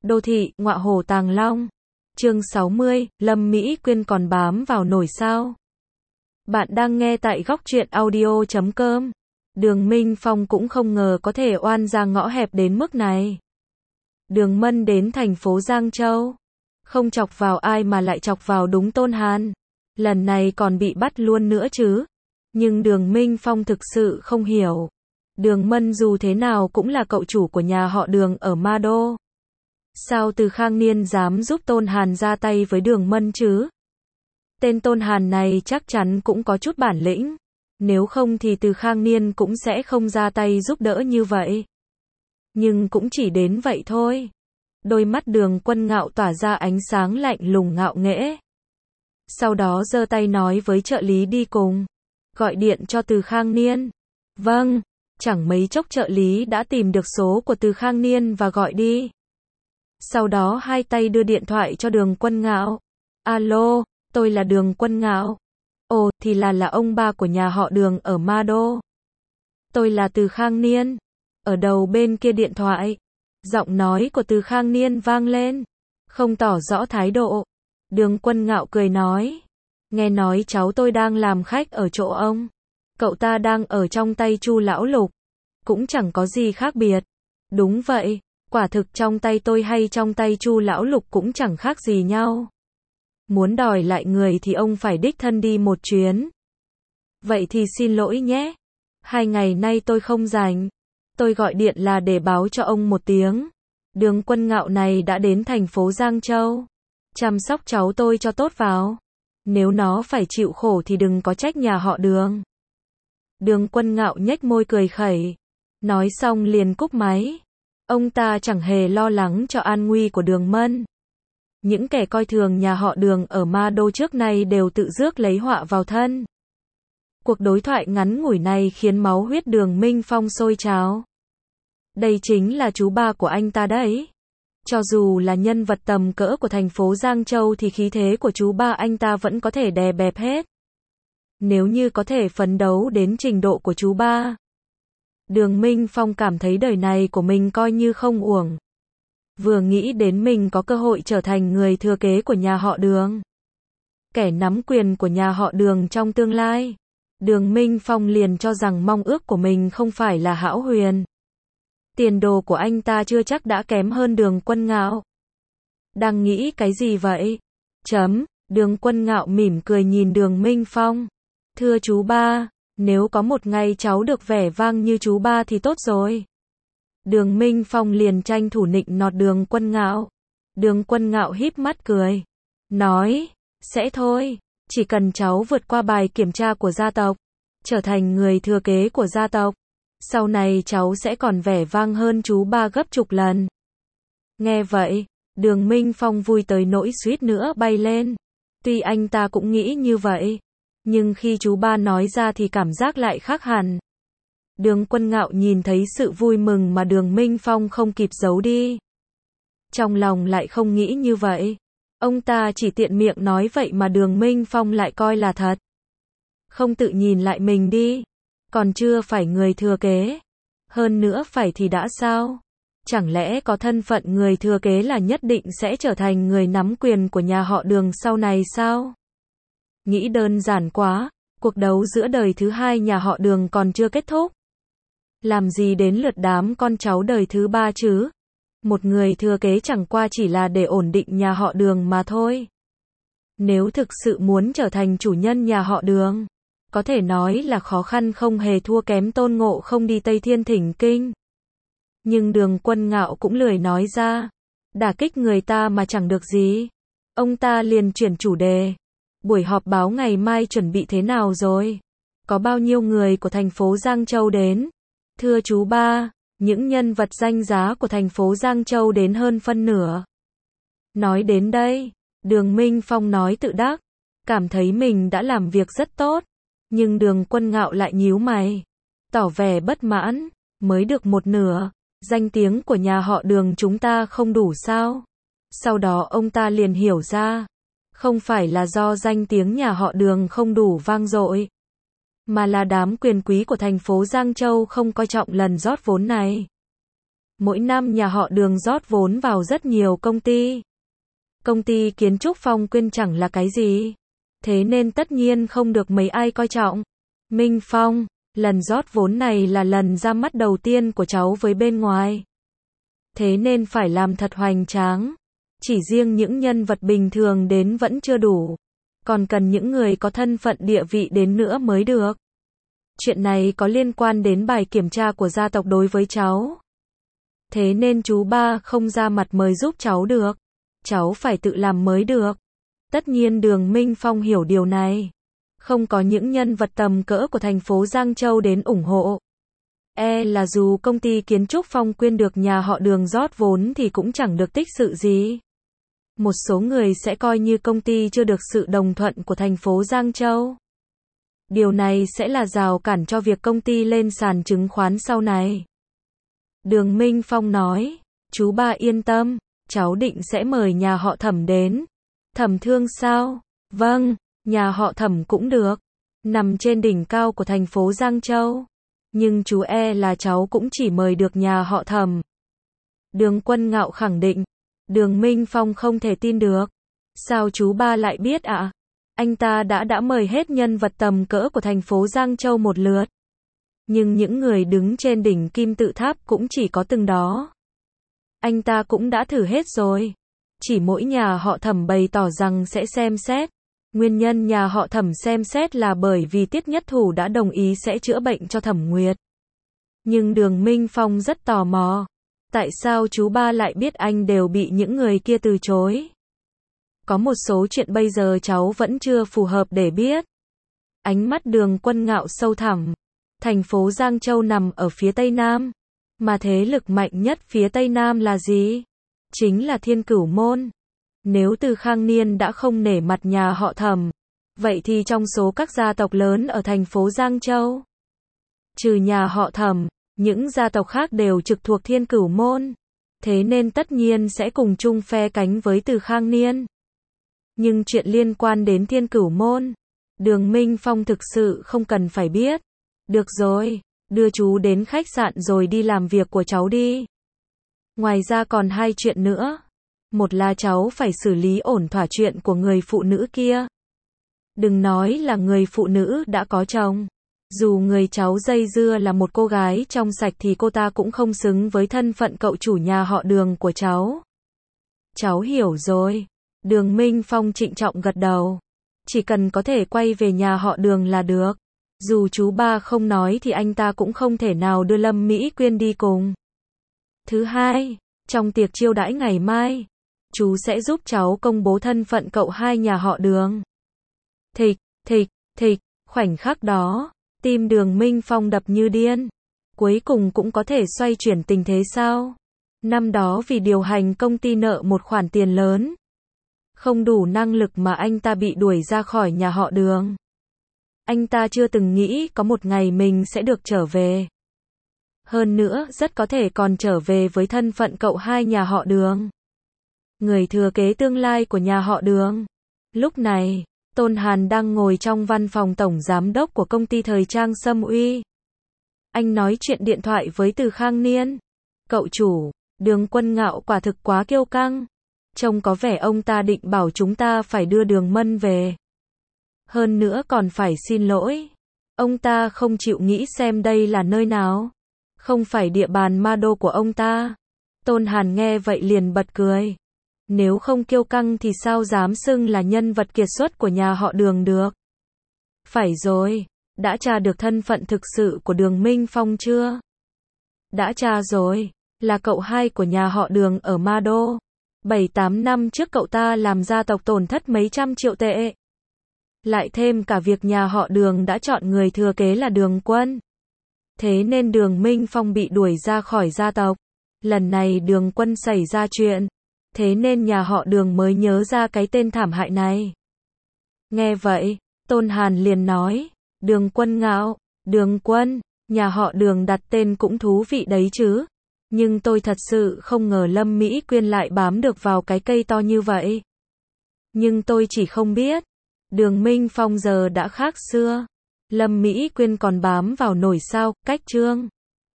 Đô thị, ngọa hổ tàng long. Chương 60, Lâm Mỹ Quyên còn bám vào nổi sao? Bạn đang nghe tại góc truyện audio.com. Đường Minh Phong cũng không ngờ có thể oan ra ngõ hẹp đến mức này. Đường Mân đến thành phố Giang Châu. Không chọc vào ai mà lại chọc vào đúng Tôn Hàn. Lần này còn bị bắt luôn nữa chứ. Nhưng Đường Minh Phong thực sự không hiểu. Đường Mân dù thế nào cũng là cậu chủ của nhà họ Đường ở Ma Đô. Sao Từ Khang Niên dám giúp Tôn Hàn ra tay với Đường Mân chứ? Tên Tôn Hàn này chắc chắn cũng có chút bản lĩnh. Nếu không thì Từ Khang Niên cũng sẽ không ra tay giúp đỡ như vậy. Nhưng cũng chỉ đến vậy thôi. Đôi mắt Đường Quân Ngạo tỏa ra ánh sáng lạnh lùng ngạo nghễ. Sau đó giơ tay nói với trợ lý đi cùng. Gọi điện cho Từ Khang Niên. Vâng. Chẳng mấy chốc trợ lý đã tìm được số của Từ Khang Niên và gọi đi. Sau đó hai tay đưa điện thoại cho Đường Quân Ngạo. Alo, tôi là Đường Quân Ngạo. Ồ, thì là ông ba của nhà họ Đường ở Ma Đô. Tôi là Từ Khang Niên. Ở đầu bên kia điện thoại, giọng nói của Từ Khang Niên vang lên, không tỏ rõ thái độ. Đường Quân Ngạo cười nói, nghe nói cháu tôi đang làm khách ở chỗ ông. Cậu ta đang ở trong tay Chu Lão Lục. Cũng chẳng có gì khác biệt. Đúng vậy, quả thực trong tay tôi hay trong tay Chu Lão Lục cũng chẳng khác gì nhau. Muốn đòi lại người thì ông phải đích thân đi một chuyến. Vậy thì xin lỗi nhé. 2 ngày nay tôi không rảnh. Tôi gọi điện là để báo cho ông một tiếng. Đường Quân Ngạo này đã đến thành phố Giang Châu. Chăm sóc cháu tôi cho tốt vào. Nếu nó phải chịu khổ thì đừng có trách nhà họ Đường. Đường Quân Ngạo nhếch môi cười khẩy. Nói xong liền cúp máy. Ông ta chẳng hề lo lắng cho an nguy của Đường Mân. Những kẻ coi thường nhà họ Đường ở Ma Đô trước nay đều tự rước lấy họa vào thân. Cuộc đối thoại ngắn ngủi này khiến máu huyết Đường Minh Phong sôi trào. Đây chính là chú ba của anh ta đấy. Cho dù là nhân vật tầm cỡ của thành phố Giang Châu thì khí thế của chú ba anh ta vẫn có thể đè bẹp hết. Nếu như có thể phấn đấu đến trình độ của chú ba, Đường Minh Phong cảm thấy đời này của mình coi như không uổng. Vừa nghĩ đến mình có cơ hội trở thành người thừa kế của nhà họ Đường, kẻ nắm quyền của nhà họ Đường trong tương lai, Đường Minh Phong liền cho rằng mong ước của mình không phải là hão huyền. Tiền đồ của anh ta chưa chắc đã kém hơn Đường Quân Ngạo. Đang nghĩ cái gì vậy? Đường Quân Ngạo mỉm cười nhìn Đường Minh Phong. Thưa chú ba, nếu có một ngày cháu được vẻ vang như chú ba thì tốt rồi. Đường Minh Phong liền tranh thủ nịnh nọt Đường Quân Ngạo. Đường Quân Ngạo híp mắt cười. Nói, sẽ thôi, chỉ cần cháu vượt qua bài kiểm tra của gia tộc, trở thành người thừa kế của gia tộc, sau này cháu sẽ còn vẻ vang hơn chú ba gấp chục lần. Nghe vậy, Đường Minh Phong vui tới nỗi suýt nữa bay lên. Tuy anh ta cũng nghĩ như vậy, nhưng khi chú ba nói ra thì cảm giác lại khác hẳn. Đường Quân Ngạo nhìn thấy sự vui mừng mà Đường Minh Phong không kịp giấu đi. Trong lòng lại không nghĩ như vậy. Ông ta chỉ tiện miệng nói vậy mà Đường Minh Phong lại coi là thật. Không tự nhìn lại mình đi. Còn chưa phải người thừa kế. Hơn nữa phải thì đã sao? Chẳng lẽ có thân phận người thừa kế là nhất định sẽ trở thành người nắm quyền của nhà họ Đường sau này sao? Nghĩ đơn giản quá. Cuộc đấu giữa đời thứ hai nhà họ Đường còn chưa kết thúc. Làm gì đến lượt đám con cháu đời thứ ba chứ? Một người thừa kế chẳng qua chỉ là để ổn định nhà họ Đường mà thôi. Nếu thực sự muốn trở thành chủ nhân nhà họ Đường, có thể nói là khó khăn không hề thua kém Tôn Ngộ Không đi Tây Thiên thỉnh kinh. Nhưng Đường Quân Ngạo cũng lười nói ra. Đả kích người ta mà chẳng được gì. Ông ta liền chuyển chủ đề. Buổi họp báo ngày mai chuẩn bị thế nào rồi? Có bao nhiêu người của thành phố Giang Châu đến? Thưa chú ba, những nhân vật danh giá của thành phố Giang Châu đến hơn phân nửa. Nói đến đây, Đường Minh Phong nói tự đắc, cảm thấy mình đã làm việc rất tốt. Nhưng Đường Quân Ngạo lại nhíu mày, tỏ vẻ bất mãn, mới được một nửa, danh tiếng của nhà họ Đường chúng ta không đủ sao? Sau đó ông ta liền hiểu ra, không phải là do danh tiếng nhà họ Đường không đủ vang dội, mà là đám quyền quý của thành phố Giang Châu không coi trọng lần rót vốn này. Mỗi năm nhà họ Đường rót vốn vào rất nhiều công ty. Công ty kiến trúc Phong Quyên chẳng là cái gì. Thế nên tất nhiên không được mấy ai coi trọng. Minh Phong, lần rót vốn này là lần ra mắt đầu tiên của cháu với bên ngoài. Thế nên phải làm thật hoành tráng. Chỉ riêng những nhân vật bình thường đến vẫn chưa đủ. Còn cần những người có thân phận địa vị đến nữa mới được. Chuyện này có liên quan đến bài kiểm tra của gia tộc đối với cháu. Thế nên chú ba không ra mặt mời giúp cháu được. Cháu phải tự làm mới được. Tất nhiên Đường Minh Phong hiểu điều này. Không có những nhân vật tầm cỡ của thành phố Giang Châu đến ủng hộ. Là dù công ty kiến trúc Phong Quyên được nhà họ Đường rót vốn thì cũng chẳng được tích sự gì. Một số người sẽ coi như công ty chưa được sự đồng thuận của thành phố Giang Châu. Điều này sẽ là rào cản cho việc công ty lên sàn chứng khoán sau này. Đường Minh Phong nói, chú ba yên tâm, cháu định sẽ mời nhà họ Thẩm đến. Thẩm Thương sao? Vâng, nhà họ Thẩm cũng được. Nằm trên đỉnh cao của thành phố Giang Châu. Nhưng chú là cháu cũng chỉ mời được nhà họ Thẩm. Đường Quân Ngạo khẳng định. Đường Minh Phong không thể tin được. Sao chú ba lại biết ạ? Anh ta đã mời hết nhân vật tầm cỡ của thành phố Giang Châu một lượt. Nhưng những người đứng trên đỉnh kim tự tháp cũng chỉ có từng đó. Anh ta cũng đã thử hết rồi. Chỉ mỗi nhà họ Thẩm bày tỏ rằng sẽ xem xét. Nguyên nhân nhà họ Thẩm xem xét là bởi vì Tiết Nhất Thủ đã đồng ý sẽ chữa bệnh cho Thẩm Nguyệt. Nhưng Đường Minh Phong rất tò mò. Tại sao chú ba lại biết anh đều bị những người kia từ chối? Có một số chuyện bây giờ cháu vẫn chưa phù hợp để biết. Ánh mắt Đường Quân Ngạo sâu thẳm. Thành phố Giang Châu nằm ở phía Tây Nam. Mà thế lực mạnh nhất phía Tây Nam là gì? Chính là Thiên Cửu Môn. Nếu Từ Khang Niên đã không nể mặt nhà họ Thẩm, vậy thì trong số các gia tộc lớn ở thành phố Giang Châu, trừ nhà họ Thẩm, những gia tộc khác đều trực thuộc Thiên Cửu Môn. Thế nên tất nhiên sẽ cùng chung phe cánh với Từ Khang Niên. Nhưng chuyện liên quan đến Thiên Cửu Môn, Đường Minh Phong thực sự không cần phải biết. Được rồi, đưa chú đến khách sạn rồi đi làm việc của cháu đi. Ngoài ra còn hai chuyện nữa. Một là cháu phải xử lý ổn thỏa chuyện của người phụ nữ kia. Đừng nói là người phụ nữ đã có chồng. Dù người cháu dây dưa là một cô gái trong sạch thì cô ta cũng không xứng với thân phận cậu chủ nhà họ Đường của cháu. Cháu hiểu rồi. Đường Minh Phong trịnh trọng gật đầu. Chỉ cần có thể quay về nhà họ Đường là được. Dù chú ba không nói thì anh ta cũng không thể nào đưa Lâm Mỹ Quyên đi cùng. Thứ hai, trong tiệc chiêu đãi ngày mai, chú sẽ giúp cháu công bố thân phận cậu hai nhà họ Đường. Thịch, thịch, thịch, khoảnh khắc đó, tim Đường Minh Phong đập như điên. Cuối cùng cũng có thể xoay chuyển tình thế sao? Năm đó vì điều hành công ty nợ một khoản tiền lớn, không đủ năng lực mà anh ta bị đuổi ra khỏi nhà họ Đường. Anh ta chưa từng nghĩ có một ngày mình sẽ được trở về. Hơn nữa, rất có thể còn trở về với thân phận cậu hai nhà họ Đường. Người thừa kế tương lai của nhà họ Đường. Lúc này, Tôn Hàn đang ngồi trong văn phòng tổng giám đốc của công ty thời trang Sâm Uy. Anh nói chuyện điện thoại với Từ Khang Niên. Cậu chủ, Đường Quân Ngạo quả thực quá kiêu căng. Trông có vẻ ông ta định bảo chúng ta phải đưa Đường Mân về. Hơn nữa còn phải xin lỗi. Ông ta không chịu nghĩ xem đây là nơi nào. Không phải địa bàn ma đô của ông ta. Tôn Hàn nghe vậy liền bật cười. Nếu không kiêu căng thì sao dám xưng là nhân vật kiệt xuất của nhà họ Đường được. Phải rồi, đã tra được thân phận thực sự của Đường Minh Phong chưa? Đã tra rồi, là cậu hai của nhà họ Đường ở ma đô. 7-8 năm trước cậu ta làm gia tộc tổn thất mấy trăm triệu tệ. Lại thêm cả việc nhà họ Đường đã chọn người thừa kế là Đường Quân. Thế nên Đường Minh Phong bị đuổi ra khỏi gia tộc. Lần này Đường Quân xảy ra chuyện. Thế nên nhà họ Đường mới nhớ ra cái tên thảm hại này. Nghe vậy, Tôn Hàn liền nói, Đường Quân Ngạo, Đường Quân, nhà họ Đường đặt tên cũng thú vị đấy chứ. Nhưng tôi thật sự không ngờ Lâm Mỹ Quyên lại bám được vào cái cây to như vậy. Nhưng tôi chỉ không biết, Đường Minh Phong giờ đã khác xưa. Lâm Mỹ Quyên còn bám vào nổi sao, cách chương.